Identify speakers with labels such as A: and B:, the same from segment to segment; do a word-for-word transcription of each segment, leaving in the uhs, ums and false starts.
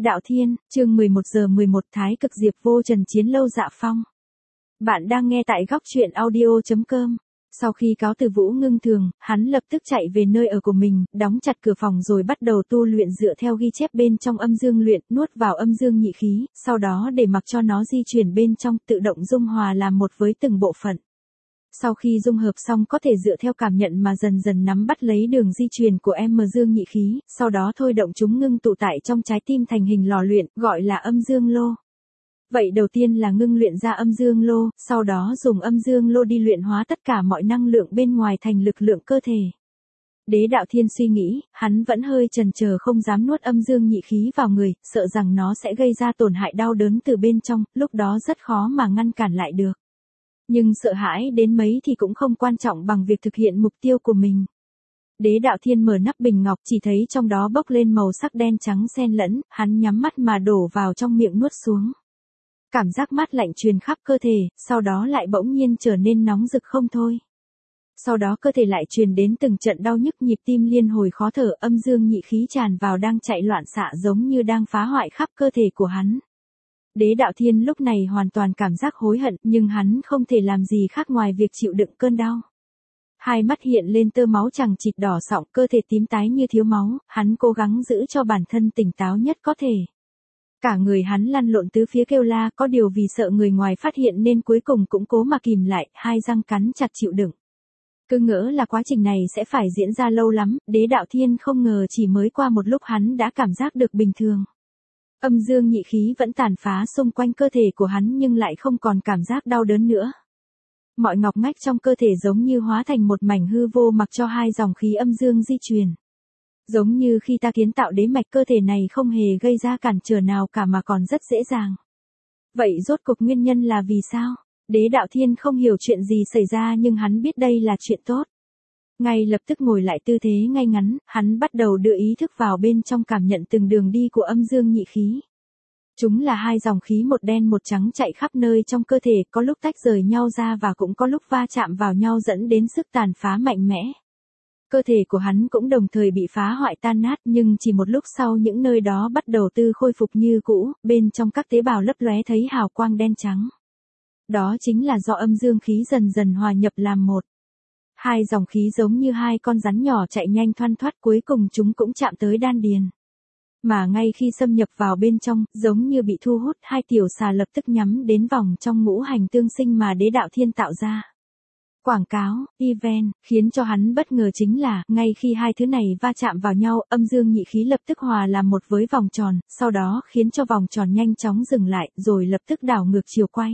A: Đạo Thiên, chương mười một giờ mười một Thái cực diệp vô trần chiến lâu dạ phong. Bạn đang nghe tại góc truyện audio chấm com. Sau khi cáo từ Vũ Ngưng Thường, hắn lập tức chạy về nơi ở của mình, đóng chặt cửa phòng rồi bắt đầu tu luyện dựa theo ghi chép bên trong âm dương luyện, nuốt vào âm dương nhị khí, sau đó để mặc cho nó di chuyển bên trong, tự động dung hòa làm một với từng bộ phận. Sau khi dung hợp xong có thể dựa theo cảm nhận mà dần dần nắm bắt lấy đường di truyền của âm dương nhị khí, sau đó thôi động chúng ngưng tụ tại trong trái tim thành hình lò luyện, gọi là âm dương lô. Vậy đầu tiên là ngưng luyện ra âm dương lô, sau đó dùng âm dương lô đi luyện hóa tất cả mọi năng lượng bên ngoài thành lực lượng cơ thể. Đế Đạo Thiên suy nghĩ, hắn vẫn hơi chần chờ không dám nuốt âm dương nhị khí vào người, sợ rằng nó sẽ gây ra tổn hại đau đớn từ bên trong, lúc đó rất khó mà ngăn cản lại được. Nhưng sợ hãi đến mấy thì cũng không quan trọng bằng việc thực hiện mục tiêu của mình. Đế Đạo Thiên mở nắp bình ngọc, chỉ thấy trong đó bốc lên màu sắc đen trắng xen lẫn, hắn nhắm mắt mà đổ vào trong miệng nuốt xuống. Cảm giác mát lạnh truyền khắp cơ thể, sau đó lại bỗng nhiên trở nên nóng rực không thôi. Sau đó cơ thể lại truyền đến từng trận đau nhức, nhịp tim liên hồi khó thở, âm dương nhị khí tràn vào đang chạy loạn xạ giống như đang phá hoại khắp cơ thể của hắn. Đế Đạo Thiên lúc này hoàn toàn cảm giác hối hận, nhưng hắn không thể làm gì khác ngoài việc chịu đựng cơn đau. Hai mắt hiện lên tơ máu chằng chịt đỏ sọng, cơ thể tím tái như thiếu máu, hắn cố gắng giữ cho bản thân tỉnh táo nhất có thể. Cả người hắn lăn lộn tứ phía kêu la, có điều vì sợ người ngoài phát hiện nên cuối cùng cũng cố mà kìm lại, hai răng cắn chặt chịu đựng. Cứ ngỡ là quá trình này sẽ phải diễn ra lâu lắm, Đế Đạo Thiên không ngờ chỉ mới qua một lúc hắn đã cảm giác được bình thường. Âm dương nhị khí vẫn tàn phá xung quanh cơ thể của hắn nhưng lại không còn cảm giác đau đớn nữa. Mọi ngọc ngách trong cơ thể giống như hóa thành một mảnh hư vô mặc cho hai dòng khí âm dương di chuyển. Giống như khi ta kiến tạo đế mạch, cơ thể này không hề gây ra cản trở nào cả mà còn rất dễ dàng. Vậy rốt cuộc nguyên nhân là vì sao? Đế Đạo Thiên không hiểu chuyện gì xảy ra nhưng hắn biết đây là chuyện tốt. Ngay lập tức ngồi lại tư thế ngay ngắn, hắn bắt đầu đưa ý thức vào bên trong cảm nhận từng đường đi của âm dương nhị khí. Chúng là hai dòng khí một đen một trắng chạy khắp nơi trong cơ thể, có lúc tách rời nhau ra và cũng có lúc va chạm vào nhau dẫn đến sức tàn phá mạnh mẽ. Cơ thể của hắn cũng đồng thời bị phá hoại tan nát, nhưng chỉ một lúc sau những nơi đó bắt đầu tư khôi phục như cũ, bên trong các tế bào lấp lóe thấy hào quang đen trắng. Đó chính là do âm dương khí dần dần hòa nhập làm một. Hai dòng khí giống như hai con rắn nhỏ chạy nhanh thoăn thoắt, cuối cùng chúng cũng chạm tới đan điền. Mà ngay khi xâm nhập vào bên trong, giống như bị thu hút, hai tiểu xà lập tức nhắm đến vòng trong ngũ hành tương sinh mà Đế Đạo Thiên tạo ra. Quảng cáo, event, khiến cho hắn bất ngờ chính là, ngay khi hai thứ này va chạm vào nhau, âm dương nhị khí lập tức hòa làm một với vòng tròn, sau đó khiến cho vòng tròn nhanh chóng dừng lại, rồi lập tức đảo ngược chiều quay.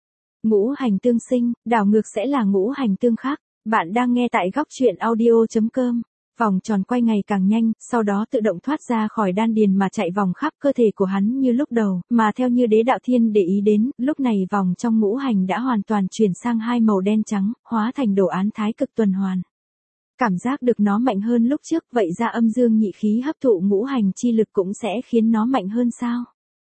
A: Ngũ hành tương sinh, đảo ngược sẽ là ngũ hành tương khắc. Bạn đang nghe tại góc truyện audio chấm com. Vòng tròn quay ngày càng nhanh, sau đó tự động thoát ra khỏi đan điền mà chạy vòng khắp cơ thể của hắn như lúc đầu, mà theo như Đế Đạo Thiên để ý đến, lúc này vòng trong ngũ hành đã hoàn toàn chuyển sang hai màu đen trắng, hóa thành đồ án thái cực tuần hoàn. Cảm giác được nó mạnh hơn lúc trước, vậy ra âm dương nhị khí hấp thụ ngũ hành chi lực cũng sẽ khiến nó mạnh hơn sao?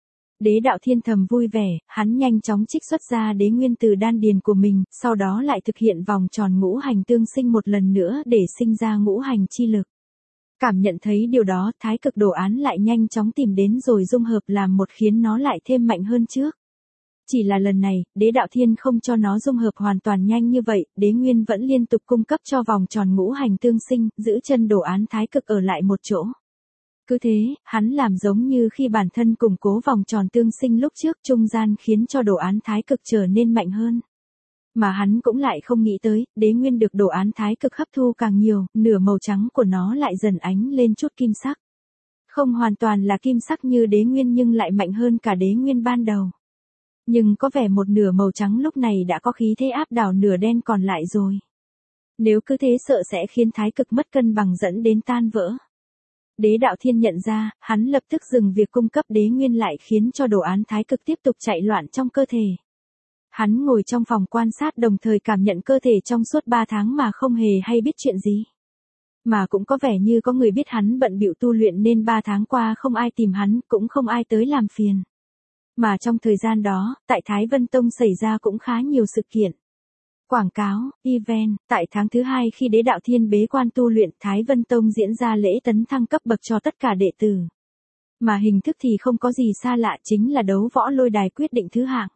A: Đế Đạo Thiên thầm vui vẻ, hắn nhanh chóng trích xuất ra đế nguyên từ đan điền của mình, sau đó lại thực hiện vòng tròn ngũ hành tương sinh một lần nữa để sinh ra ngũ hành chi lực. Cảm nhận thấy điều đó, thái cực đồ án lại nhanh chóng tìm đến rồi dung hợp làm một khiến nó lại thêm mạnh hơn trước. Chỉ là lần này, Đế Đạo Thiên không cho nó dung hợp hoàn toàn nhanh như vậy, đế nguyên vẫn liên tục cung cấp cho vòng tròn ngũ hành tương sinh, giữ chân đồ án thái cực ở lại một chỗ. Cứ thế, hắn làm giống như khi bản thân củng cố vòng tròn tương sinh lúc trước, trung gian khiến cho đồ án thái cực trở nên mạnh hơn. Mà hắn cũng lại không nghĩ tới, đế nguyên được đồ án thái cực hấp thu càng nhiều, nửa màu trắng của nó lại dần ánh lên chút kim sắc. Không hoàn toàn là kim sắc như đế nguyên nhưng lại mạnh hơn cả đế nguyên ban đầu. Nhưng có vẻ một nửa màu trắng lúc này đã có khí thế áp đảo nửa đen còn lại rồi. Nếu cứ thế sợ sẽ khiến thái cực mất cân bằng dẫn đến tan vỡ. Đế Đạo Thiên nhận ra, hắn lập tức dừng việc cung cấp đế nguyên lại khiến cho đồ án thái cực tiếp tục chạy loạn trong cơ thể. Hắn ngồi trong phòng quan sát đồng thời cảm nhận cơ thể trong suốt ba tháng mà không hề hay biết chuyện gì. Mà cũng có vẻ như có người biết hắn bận bịu tu luyện nên ba tháng qua không ai tìm hắn, cũng không ai tới làm phiền. Mà trong thời gian đó, tại Thái Vân Tông xảy ra cũng khá nhiều sự kiện. Quảng cáo, event, tại tháng thứ hai khi Đế Đạo Thiên bế quan tu luyện, Thái Vân Tông diễn ra lễ tấn thăng cấp bậc cho tất cả đệ tử. Mà hình thức thì không có gì xa lạ, chính là đấu võ lôi đài quyết định thứ hạng.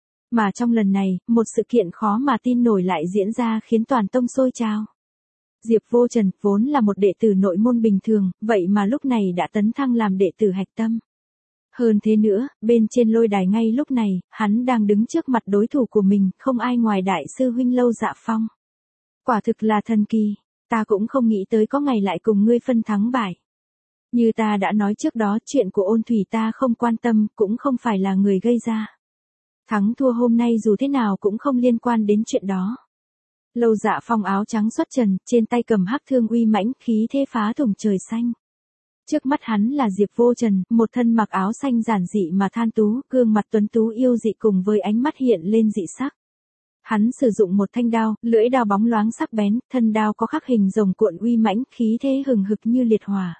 A: Mà trong lần này, một sự kiện khó mà tin nổi lại diễn ra khiến toàn tông sôi trào. Diệp Vô Trần, vốn là một đệ tử nội môn bình thường, vậy mà lúc này đã tấn thăng làm đệ tử hạch tâm. Hơn thế nữa, bên trên lôi đài ngay lúc này, hắn đang đứng trước mặt đối thủ của mình, không ai ngoài đại sư huynh Lâu Dạ Phong. Quả thực là thần kỳ, ta cũng không nghĩ tới có ngày lại cùng ngươi phân thắng bại. Như ta đã nói trước đó, chuyện của Ôn Thủy ta không quan tâm, cũng không phải là người gây ra. Thắng thua hôm nay dù thế nào cũng không liên quan đến chuyện đó. Lâu Dạ Phong áo trắng xuất trần, trên tay cầm hắc thương uy mãnh, khí thế phá thủng trời xanh. Trước mắt hắn là Diệp Vô Trần, một thân mặc áo xanh giản dị mà than tú, gương mặt tuấn tú yêu dị cùng với ánh mắt hiện lên dị sắc. Hắn sử dụng một thanh đao, lưỡi đao bóng loáng sắc bén, thân đao có khắc hình rồng cuộn uy mãnh, khí thế hừng hực như liệt hỏa.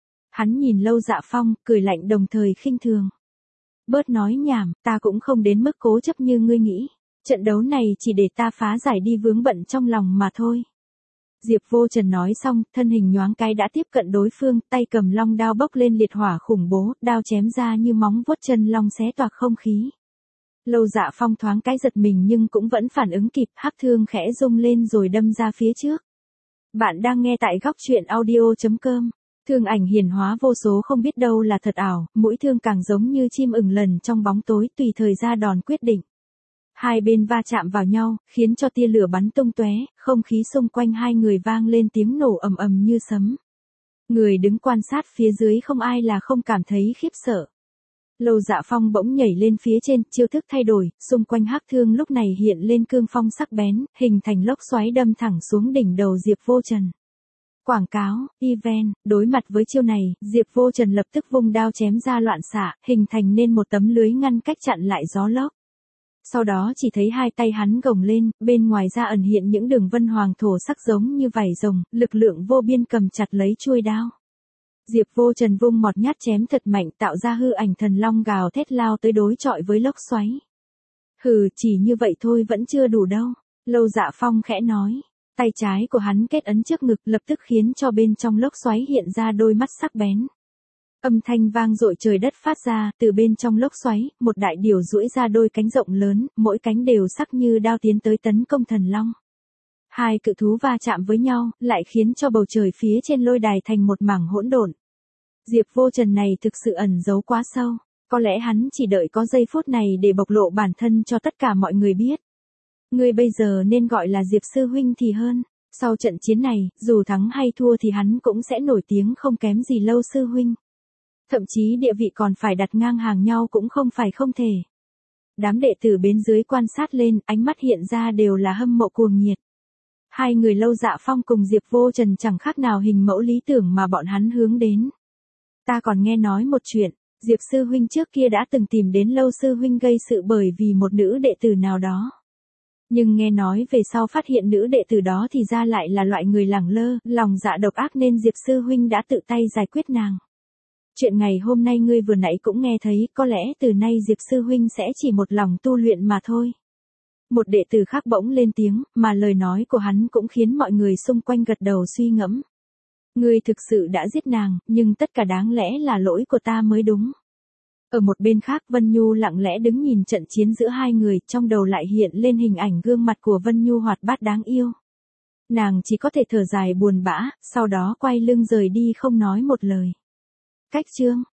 A: Hắn nhìn Lâu Dạ Phong, cười lạnh đồng thời khinh thường. Bớt nói nhảm, ta cũng không đến mức cố chấp như ngươi nghĩ. Trận đấu này chỉ để ta phá giải đi vướng bận trong lòng mà thôi. Diệp Vô Trần nói xong, thân hình nhoáng cái đã tiếp cận đối phương, tay cầm long đao bốc lên liệt hỏa khủng bố, đao chém ra như móng vuốt chân long xé toạc không khí. Lâu Dạ Phong thoáng cái giật mình nhưng cũng vẫn phản ứng kịp, hắc thương khẽ rung lên rồi đâm ra phía trước. Bạn đang nghe tại góc truyện audio chấm com. Thương ảnh hiển hóa vô số không biết đâu là thật ảo, mũi thương càng giống như chim ửng lần trong bóng tối, tùy thời ra đòn quyết định. Hai bên va chạm vào nhau, khiến cho tia lửa bắn tung tóe, không khí xung quanh hai người vang lên tiếng nổ ầm ầm như sấm. Người đứng quan sát phía dưới không ai là không cảm thấy khiếp sợ. Lâu Dạ Phong bỗng nhảy lên phía trên, chiêu thức thay đổi, xung quanh hắc thương lúc này hiện lên cương phong sắc bén, hình thành lốc xoáy đâm thẳng xuống đỉnh đầu Diệp Vô Trần. Quảng cáo, event, đối mặt với chiêu này, Diệp Vô Trần lập tức vung đao chém ra loạn xạ, hình thành nên một tấm lưới ngăn cách chặn lại gió lốc. Sau đó chỉ thấy hai tay hắn gồng lên, bên ngoài ra ẩn hiện những đường vân hoàng thổ sắc giống như vảy rồng, lực lượng vô biên cầm chặt lấy chuôi đao. Diệp Vô Trần vung một nhát chém thật mạnh, tạo ra hư ảnh thần long gào thét lao tới đối chọi với lốc xoáy. Hừ, chỉ như vậy thôi vẫn chưa đủ đâu. Lâu Dạ Phong khẽ nói. Tay trái của hắn kết ấn trước ngực lập tức khiến cho bên trong lốc xoáy hiện ra đôi mắt sắc bén. Âm thanh vang dội trời đất phát ra, từ bên trong lốc xoáy, một đại điểu duỗi ra đôi cánh rộng lớn, mỗi cánh đều sắc như đao tiến tới tấn công thần long. Hai cự thú va chạm với nhau, lại khiến cho bầu trời phía trên lôi đài thành một mảng hỗn độn. Diệp Vô Trần này thực sự ẩn giấu quá sâu, có lẽ hắn chỉ đợi có giây phút này để bộc lộ bản thân cho tất cả mọi người biết. Ngươi bây giờ nên gọi là Diệp sư huynh thì hơn, sau trận chiến này, dù thắng hay thua thì hắn cũng sẽ nổi tiếng không kém gì Lâu sư huynh. Thậm chí địa vị còn phải đặt ngang hàng nhau cũng không phải không thể. Đám đệ tử bên dưới quan sát lên, ánh mắt hiện ra đều là hâm mộ cuồng nhiệt. Hai người Lâu Dạ Phong cùng Diệp Vô Trần chẳng khác nào hình mẫu lý tưởng mà bọn hắn hướng đến. Ta còn nghe nói một chuyện, Diệp sư huynh trước kia đã từng tìm đến Lâu sư huynh gây sự bởi vì một nữ đệ tử nào đó. Nhưng nghe nói về sau phát hiện nữ đệ tử đó thì ra lại là loại người lẳng lơ, lòng dạ độc ác nên Diệp sư huynh đã tự tay giải quyết nàng. Chuyện ngày hôm nay ngươi vừa nãy cũng nghe thấy, có lẽ từ nay Diệp sư huynh sẽ chỉ một lòng tu luyện mà thôi. Một đệ tử khác bỗng lên tiếng, mà lời nói của hắn cũng khiến mọi người xung quanh gật đầu suy ngẫm. Ngươi thực sự đã giết nàng, nhưng tất cả đáng lẽ là lỗi của ta mới đúng. Ở một bên khác Vân Nhu lặng lẽ đứng nhìn trận chiến giữa hai người, trong đầu lại hiện lên hình ảnh gương mặt của Vân Nhu hoạt bát đáng yêu. Nàng chỉ có thể thở dài buồn bã, sau đó quay lưng rời đi không nói một lời. Cách chương